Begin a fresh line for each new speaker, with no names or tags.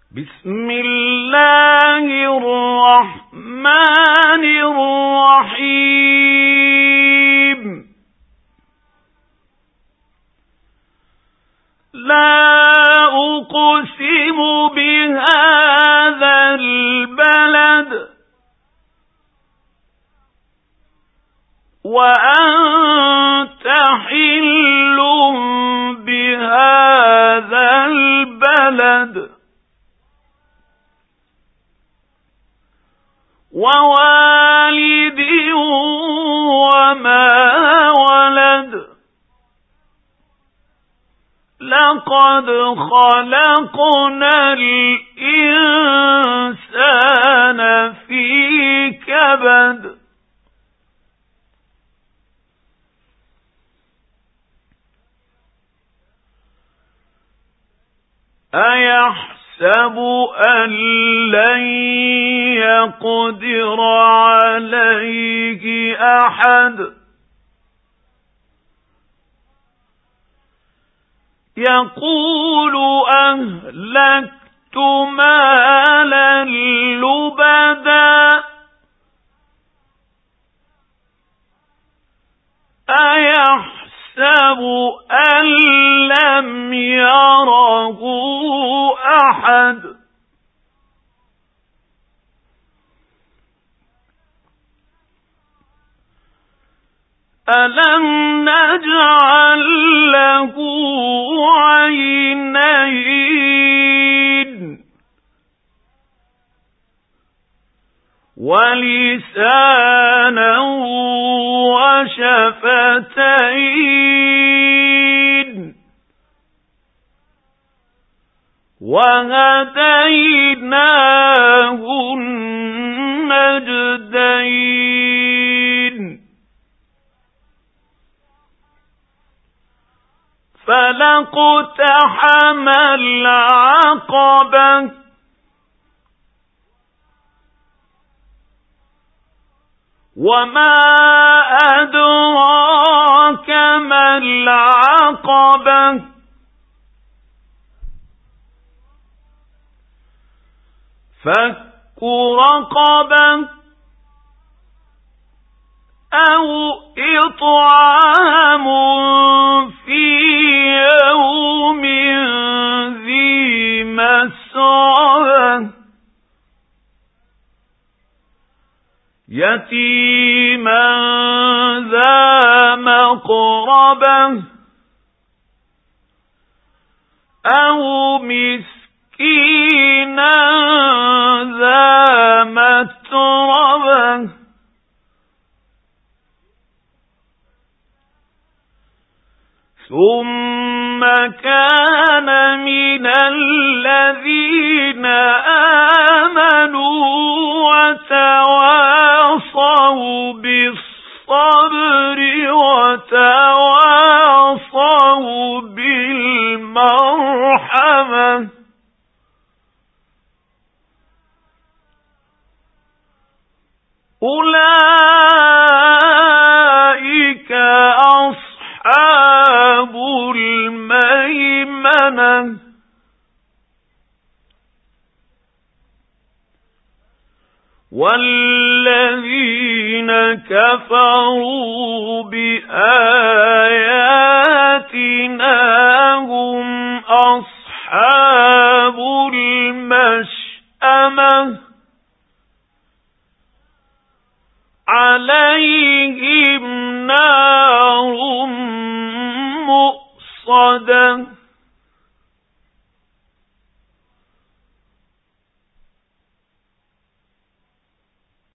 بسم الله الرحمن الرحيم. لا أقسم بهذا البلد وأنت حل بهذا البلد ووالد وما ولد. لقد خلقنا الإنسان في كبد. أيحسب أن لن يقدر عليه أحد. يقول أهلكت مالا لبدا. أيحسب أن لم يره أحد. ألم نجعل له عينين ولسانا وشفتين وهديناه النجدين. فلاقتحم العقبة وما أدراك ما العقبة. فك رقبة أو إطعام في يوم ذي مسغبة يتيما ذا مقربة أو مسكينا ذا متربة ثم كان من الذين آمنوا وتواصوا بالصبر وتواصوا بالمرحمة. أولئك أصحاب الميمنة. والذين كفروا بآياتنا هم أصحاب المشأمة عليهم نار مؤصدة.